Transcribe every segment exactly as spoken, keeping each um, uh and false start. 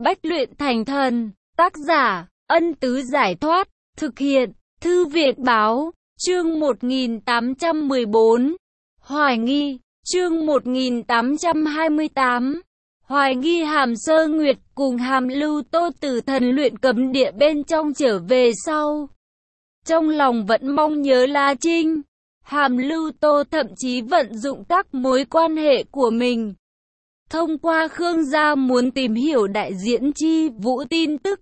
Bách luyện thành thần. Tác giả, Ân Tứ Giải Thoát. Thực hiện, Thư viện Báo. Chương một nghìn tám trăm mười bốn. Hoài nghi. Chương một nghìn tám trăm hai mươi tám. Hoài nghi Hàm Sơ Nguyệt cùng Hàm Lưu Tô từ thần luyện cấm địa bên trong trở về sau. Trong lòng vẫn mong nhớ La Trinh. Hàm Lưu Tô thậm chí vận dụng các mối quan hệ của mình. Thông qua Khương gia muốn tìm hiểu đại diễn Chi Vũ tin tức.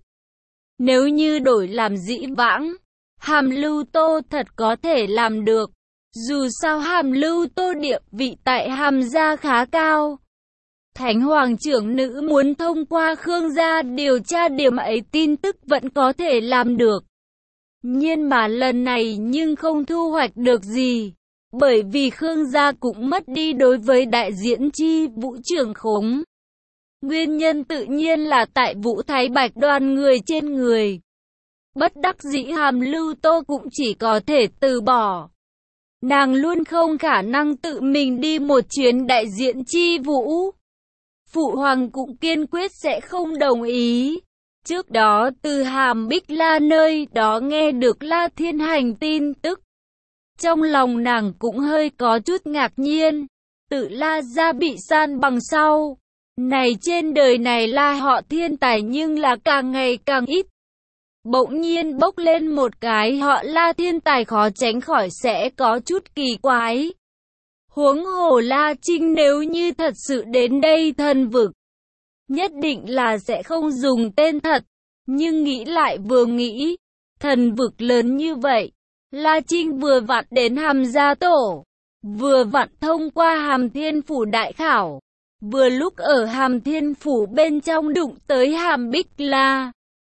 Nếu như đổi làm dĩ vãng, Hàm Lưu Tô thật có thể làm được. Dù sao Hàm Lưu Tô địa vị tại Hàm gia khá cao. Thánh Hoàng trưởng nữ muốn thông qua Khương gia điều tra điểm ấy tin tức vẫn có thể làm được. Nhưng mà lần này nhưng không thu hoạch được gì. Bởi vì Khương gia cũng mất đi đối với đại diễn Chi Vũ trưởng khống. Nguyên nhân tự nhiên là tại Vũ Thái Bạch đoàn người trên người. Bất đắc dĩ Hàm Lưu Tô cũng chỉ có thể từ bỏ. Nàng luôn không khả năng tự mình đi một chuyến đại diễn Chi Vũ. Phụ hoàng cũng kiên quyết sẽ không đồng ý. Trước đó từ Hàm Bích La nơi đó nghe được La Thiên Hành tin tức. Trong lòng nàng cũng hơi có chút ngạc nhiên. Tự La gia bị san bằng sau. Này trên đời này La họ thiên tài nhưng là càng ngày càng ít. Bỗng nhiên bốc lên một cái họ La thiên tài khó tránh khỏi sẽ có chút kỳ quái. Huống hồ La Trinh nếu như thật sự đến đây thần vực, nhất định là sẽ không dùng tên thật. Nhưng nghĩ lại vừa nghĩ, thần vực lớn như vậy, La Trinh vừa vặn đến Hàm gia tổ, vừa vặn thông qua Hàm Thiên Phủ đại khảo, vừa lúc ở Hàm Thiên Phủ bên trong đụng tới Hàm Bích La.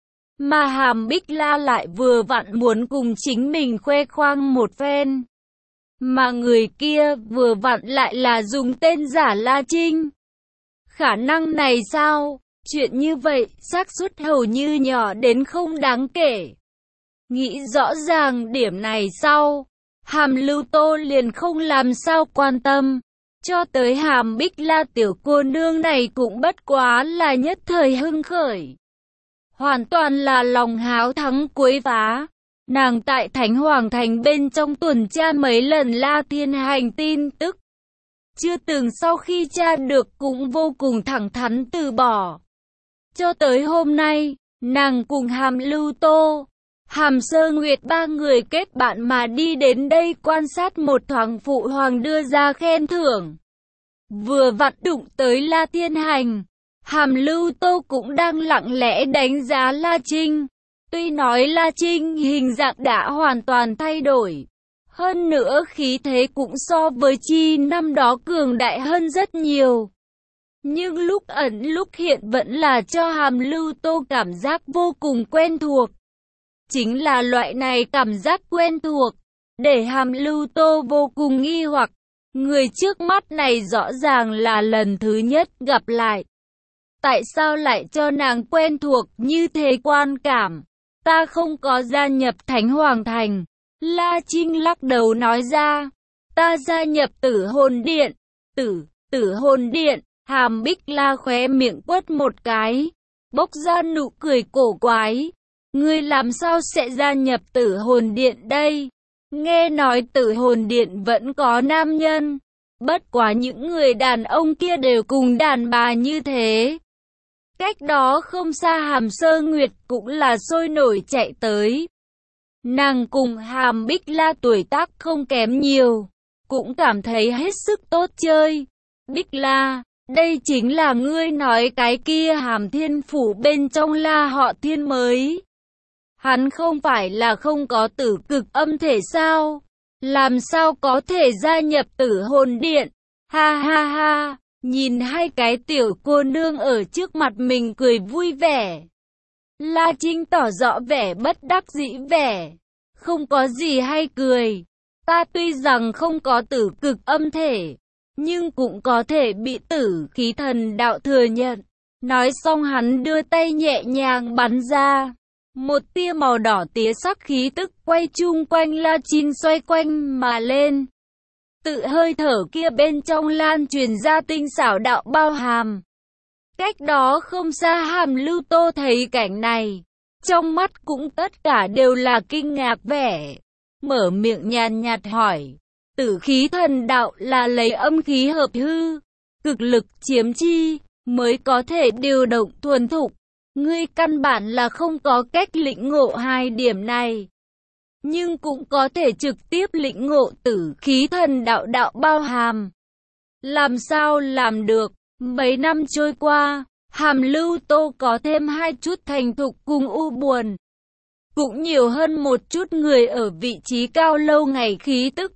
Mà Hàm Bích La lại vừa vặn muốn cùng chính mình khoe khoang một phen. Mà người kia vừa vặn lại là dùng tên giả La Trinh. Khả năng này sao? Chuyện như vậy, xác suất hầu như nhỏ đến không đáng kể. Nghĩ rõ ràng điểm này sau, Hàm Lưu Tô liền không làm sao quan tâm. Cho tới Hàm Bích La tiểu cô nương này cũng bất quá là nhất thời hưng khởi. Hoàn toàn là lòng háo thắng quấy phá. Nàng tại Thánh Hoàng Thành bên trong tuần tra mấy lần La Thiên Hành tin tức. Chưa từng sau khi tra được cũng vô cùng thẳng thắn từ bỏ. Cho tới hôm nay, nàng cùng Hàm Lưu Tô, Hàm Sơ Nguyệt ba người kết bạn mà đi đến đây quan sát một thoáng phụ hoàng đưa ra khen thưởng. Vừa vặn đụng tới La Thiên Hành, Hàm Lưu Tô cũng đang lặng lẽ đánh giá La Trinh. Tuy nói La Trinh hình dạng đã hoàn toàn thay đổi, hơn nữa khí thế cũng so với chi năm đó cường đại hơn rất nhiều. Nhưng lúc ẩn lúc hiện vẫn là cho Hàm Lưu Tô cảm giác vô cùng quen thuộc. Chính là loại này cảm giác quen thuộc, để Hàm Lưu Tô vô cùng nghi hoặc. Người trước mắt này rõ ràng là lần thứ nhất gặp lại. Tại sao lại cho nàng quen thuộc như thế quan cảm? Ta không có gia nhập Thánh Hoàng Thành. La Trinh lắc đầu nói ra. Ta gia nhập Tử Hồn Điện. Tử, Tử Hồn Điện. Hàm Bích La khóe miệng quất một cái, bốc ra nụ cười cổ quái. Ngươi làm sao sẽ gia nhập Tử Hồn Điện đây? Nghe nói Tử Hồn Điện vẫn có nam nhân. Bất quá những người đàn ông kia đều cùng đàn bà như thế. Cách đó không xa Hàm Sơ Nguyệt cũng là sôi nổi chạy tới. Nàng cùng Hàm Bích La tuổi tác không kém nhiều, cũng cảm thấy hết sức tốt chơi. Bích La, đây chính là ngươi nói cái kia Hàm Thiên Phủ bên trong La họ Thiên mới. Hắn không phải là không có tử cực âm thể sao? Làm sao có thể gia nhập Tử Hồn Điện? Ha ha ha, nhìn hai cái tiểu cô nương ở trước mặt mình cười vui vẻ. La Trinh tỏ rõ vẻ bất đắc dĩ vẻ. Không có gì hay cười. Ta tuy rằng không có tử cực âm thể, nhưng cũng có thể bị tử khí thần đạo thừa nhận. Nói xong hắn đưa tay nhẹ nhàng bắn ra. Một tia màu đỏ tía sắc khí tức quay chung quanh La Trinh xoay quanh mà lên. Tự hơi thở kia bên trong lan truyền ra tinh xảo đạo bao hàm. Cách đó không xa Hàm Lưu Tô thấy cảnh này, trong mắt cũng tất cả đều là kinh ngạc vẻ. Mở miệng nhàn nhạt hỏi, tử khí thần đạo là lấy âm khí hợp hư, cực lực chiếm chi, mới có thể điều động thuần thục. Ngươi căn bản là không có cách lĩnh ngộ hai điểm này, nhưng cũng có thể trực tiếp lĩnh ngộ tử khí thần đạo đạo bao hàm. Làm sao làm được? Mấy năm trôi qua, Hàm Lưu Tô có thêm hai chút thành thục cùng u buồn, cũng nhiều hơn một chút người ở vị trí cao lâu ngày khí tức.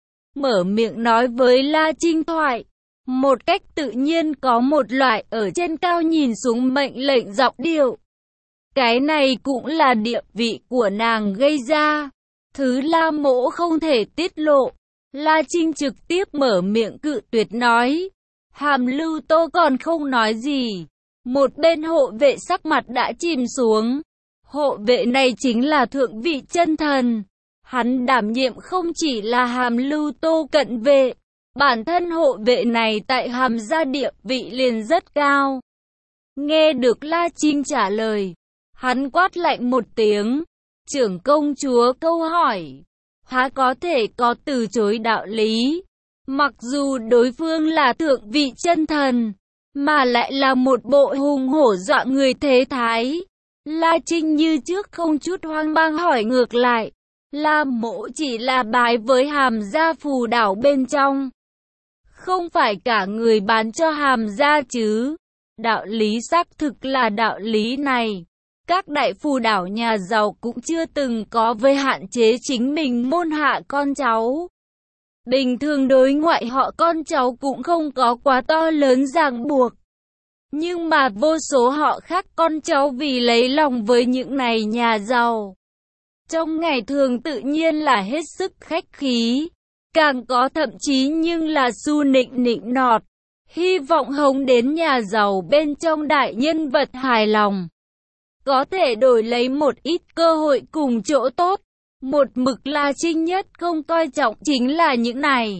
Mở miệng nói với La Trinh thoại, một cách tự nhiên có một loại ở trên cao nhìn xuống mệnh lệnh giọng điệu. Cái này cũng là địa vị của nàng gây ra, thứ La Mỗ không thể tiết lộ. La Trinh trực tiếp mở miệng cự tuyệt nói. Hàm Lưu Tô còn không nói gì, một bên hộ vệ sắc mặt đã chìm xuống. Hộ vệ này chính là thượng vị chân thần, hắn đảm nhiệm không chỉ là Hàm Lưu Tô cận vệ, bản thân hộ vệ này tại Hàm gia địa vị liền rất cao. Nghe được La Trinh trả lời, hắn quát lạnh một tiếng, trưởng công chúa câu hỏi, há có thể có từ chối đạo lý. Mặc dù đối phương là thượng vị chân thần, mà lại là một bộ hùng hổ dọa người thế thái. La Trinh như trước không chút hoang mang hỏi ngược lại, La Mỗ chỉ là bái với Hàm gia phù đảo bên trong, không phải cả người bán cho Hàm gia chứ. Đạo lý xác thực là đạo lý này, các đại phù đảo nhà giàu cũng chưa từng có với hạn chế chính mình môn hạ con cháu. Bình thường đối ngoại họ con cháu cũng không có quá to lớn ràng buộc. Nhưng mà vô số họ khác con cháu vì lấy lòng với những này nhà giàu, trong ngày thường tự nhiên là hết sức khách khí, càng có thậm chí nhưng là su nịnh nịnh nọt, hy vọng hống đến nhà giàu bên trong đại nhân vật hài lòng, có thể đổi lấy một ít cơ hội cùng chỗ tốt. Một mực La Trinh nhất không coi trọng chính là những này.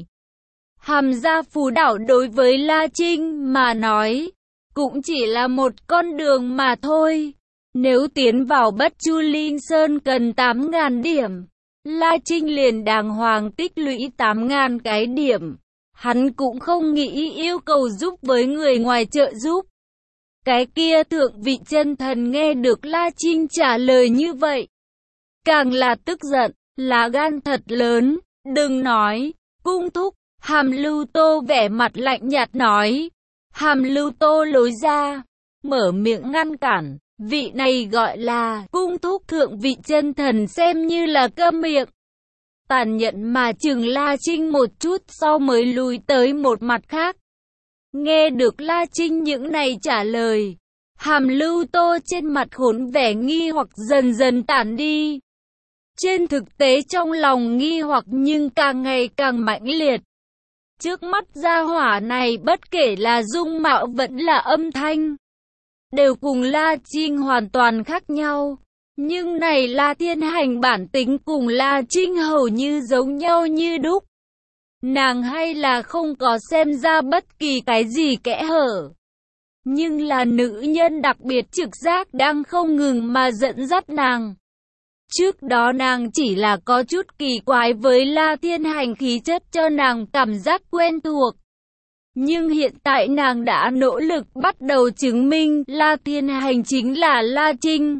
Hàm gia phù đảo đối với La Trinh mà nói, cũng chỉ là một con đường mà thôi. Nếu tiến vào Bất Chu Linh Sơn cần tám nghìn điểm, La Trinh liền đàng hoàng tích lũy tám nghìn cái điểm. Hắn cũng không nghĩ yêu cầu giúp với người ngoài trợ giúp. Cái kia thượng vị chân thần nghe được La Trinh trả lời như vậy, càng là tức giận, là gan thật lớn, đừng nói, cung thúc. Hàm Lưu Tô vẻ mặt lạnh nhạt nói. Hàm Lưu Tô lối ra, mở miệng ngăn cản, vị này gọi là cung thúc thượng vị chân thần xem như là câm miệng. Tàn nhẫn mà chừng La Trinh một chút sau mới lùi tới một mặt khác. Nghe được La Trinh những này trả lời, Hàm Lưu Tô trên mặt hỗn vẻ nghi hoặc dần dần tản đi. Trên thực tế trong lòng nghi hoặc nhưng càng ngày càng mãnh liệt. Trước mắt gia hỏa này bất kể là dung mạo vẫn là âm thanh, đều cùng La Trinh hoàn toàn khác nhau. Nhưng này La Thiên Hành bản tính cùng La Trinh hầu như giống nhau như đúc. Nàng hay là không có xem ra bất kỳ cái gì kẽ hở. Nhưng là nữ nhân đặc biệt trực giác đang không ngừng mà dẫn dắt nàng. Trước đó nàng chỉ là có chút kỳ quái với La Thiên Hành khí chất cho nàng cảm giác quen thuộc. Nhưng hiện tại nàng đã nỗ lực bắt đầu chứng minh La Thiên Hành chính là La Trinh.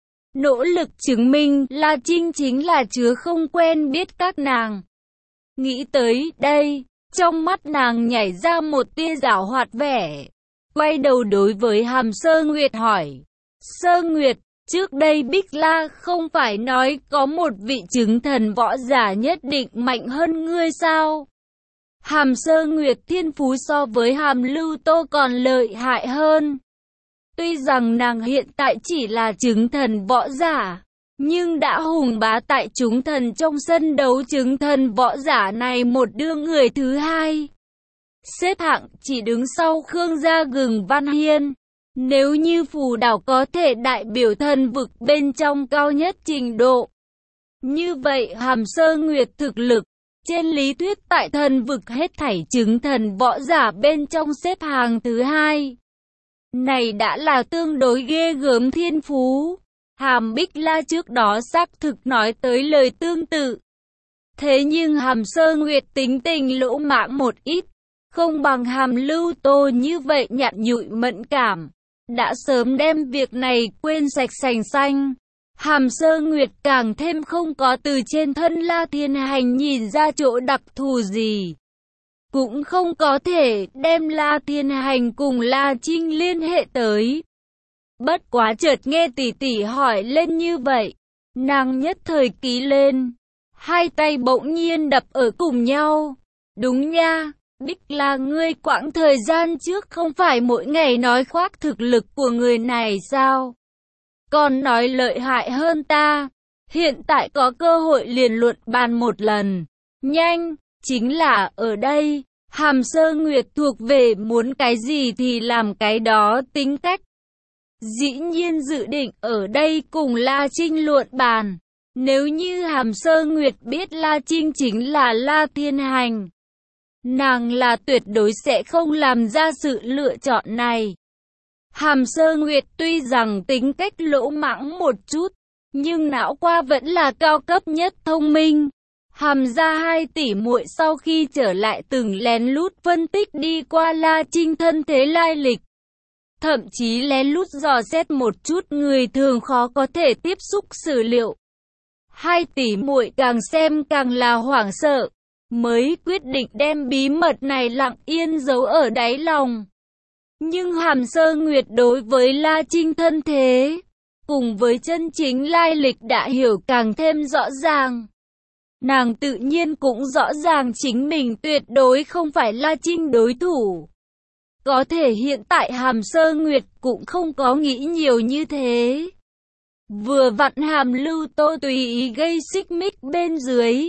Nỗ lực chứng minh La Trinh chính là chứa không quen biết các nàng. Nghĩ tới đây, trong mắt nàng nhảy ra một tia giảo hoạt vẻ. Quay đầu đối với Hàm Sơ Nguyệt hỏi. Sơ Nguyệt, trước đây Bích La không phải nói có một vị chứng thần võ giả nhất định mạnh hơn ngươi sao? Hàm Sơ Nguyệt thiên phú so với Hàm Lưu Tô còn lợi hại hơn. Tuy rằng nàng hiện tại chỉ là chứng thần võ giả, nhưng đã hùng bá tại chúng thần trong sân đấu chứng thần võ giả này một đương người thứ hai. Xếp hạng chỉ đứng sau Khương gia Gừng Văn Hiên. Nếu như phù đảo có thể đại biểu thần vực bên trong cao nhất trình độ, như vậy Hàm Sơ Nguyệt thực lực, trên lý thuyết tại thần vực hết thảy chứng thần võ giả bên trong xếp hàng thứ hai. Này đã là tương đối ghê gớm thiên phú. Hàm Bích La trước đó xác thực nói tới lời tương tự. Thế nhưng Hàm Sơ Nguyệt tính tình lỗ mãng một ít, không bằng Hàm Lưu Tô như vậy nhạt nhụi mẫn cảm. Đã sớm đem việc này quên sạch sành xanh. Hàm Sơ Nguyệt càng thêm không có từ trên thân La Thiên Hành nhìn ra chỗ đặc thù gì. Cũng không có thể đem La Thiên Hành cùng La Trinh liên hệ tới. Bất quá chợt nghe tỷ tỷ hỏi lên như vậy, nàng nhất thời ký lên. Hai tay bỗng nhiên đập ở cùng nhau. Đúng nha, Bích La ngươi quãng thời gian trước không phải mỗi ngày nói khoác thực lực của người này sao? Còn nói lợi hại hơn ta. Hiện tại có cơ hội liền luận bàn một lần. Nhanh, chính là ở đây. Hàm Sơ Nguyệt thuộc về muốn cái gì thì làm cái đó tính cách. Dĩ nhiên dự định ở đây cùng La Trinh luận bàn. Nếu như Hàm Sơ Nguyệt biết La Trinh chính là La Thiên Hành, nàng là tuyệt đối sẽ không làm ra sự lựa chọn này. Hàm Sơ Nguyệt tuy rằng tính cách lỗ mãng một chút, nhưng não qua vẫn là cao cấp nhất thông minh. Hàm gia hai tỷ muội sau khi trở lại từng lén lút phân tích đi qua La Trinh thân thế lai lịch. Thậm chí lén lút dò xét một chút người thường khó có thể tiếp xúc sử liệu. Hai tỷ muội càng xem càng là hoảng sợ, mới quyết định đem bí mật này lặng yên giấu ở đáy lòng. Nhưng Hàm Sơ Nguyệt đối với La Trinh thân thế, cùng với chân chính lai lịch đã hiểu càng thêm rõ ràng. Nàng tự nhiên cũng rõ ràng chính mình tuyệt đối không phải La Trinh đối thủ. Có thể hiện tại Hàm Sơ Nguyệt cũng không có nghĩ nhiều như thế. Vừa vặn Hàm Lưu Tô tùy ý gây xích mích bên dưới.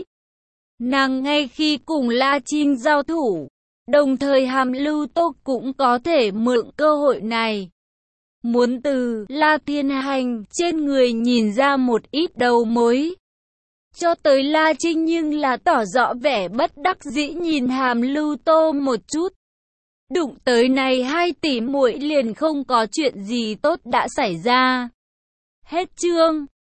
Nàng ngay khi cùng La Trinh giao thủ, đồng thời Hàm Lưu Tô cũng có thể mượn cơ hội này. Muốn từ La Thiên Hành trên người nhìn ra một ít đầu mối. Cho tới La Trinh nhưng là tỏ rõ vẻ bất đắc dĩ nhìn Hàm Lưu Tô một chút. Đụng tới này hai tỷ muội liền không có chuyện gì tốt đã xảy ra. Hết chương.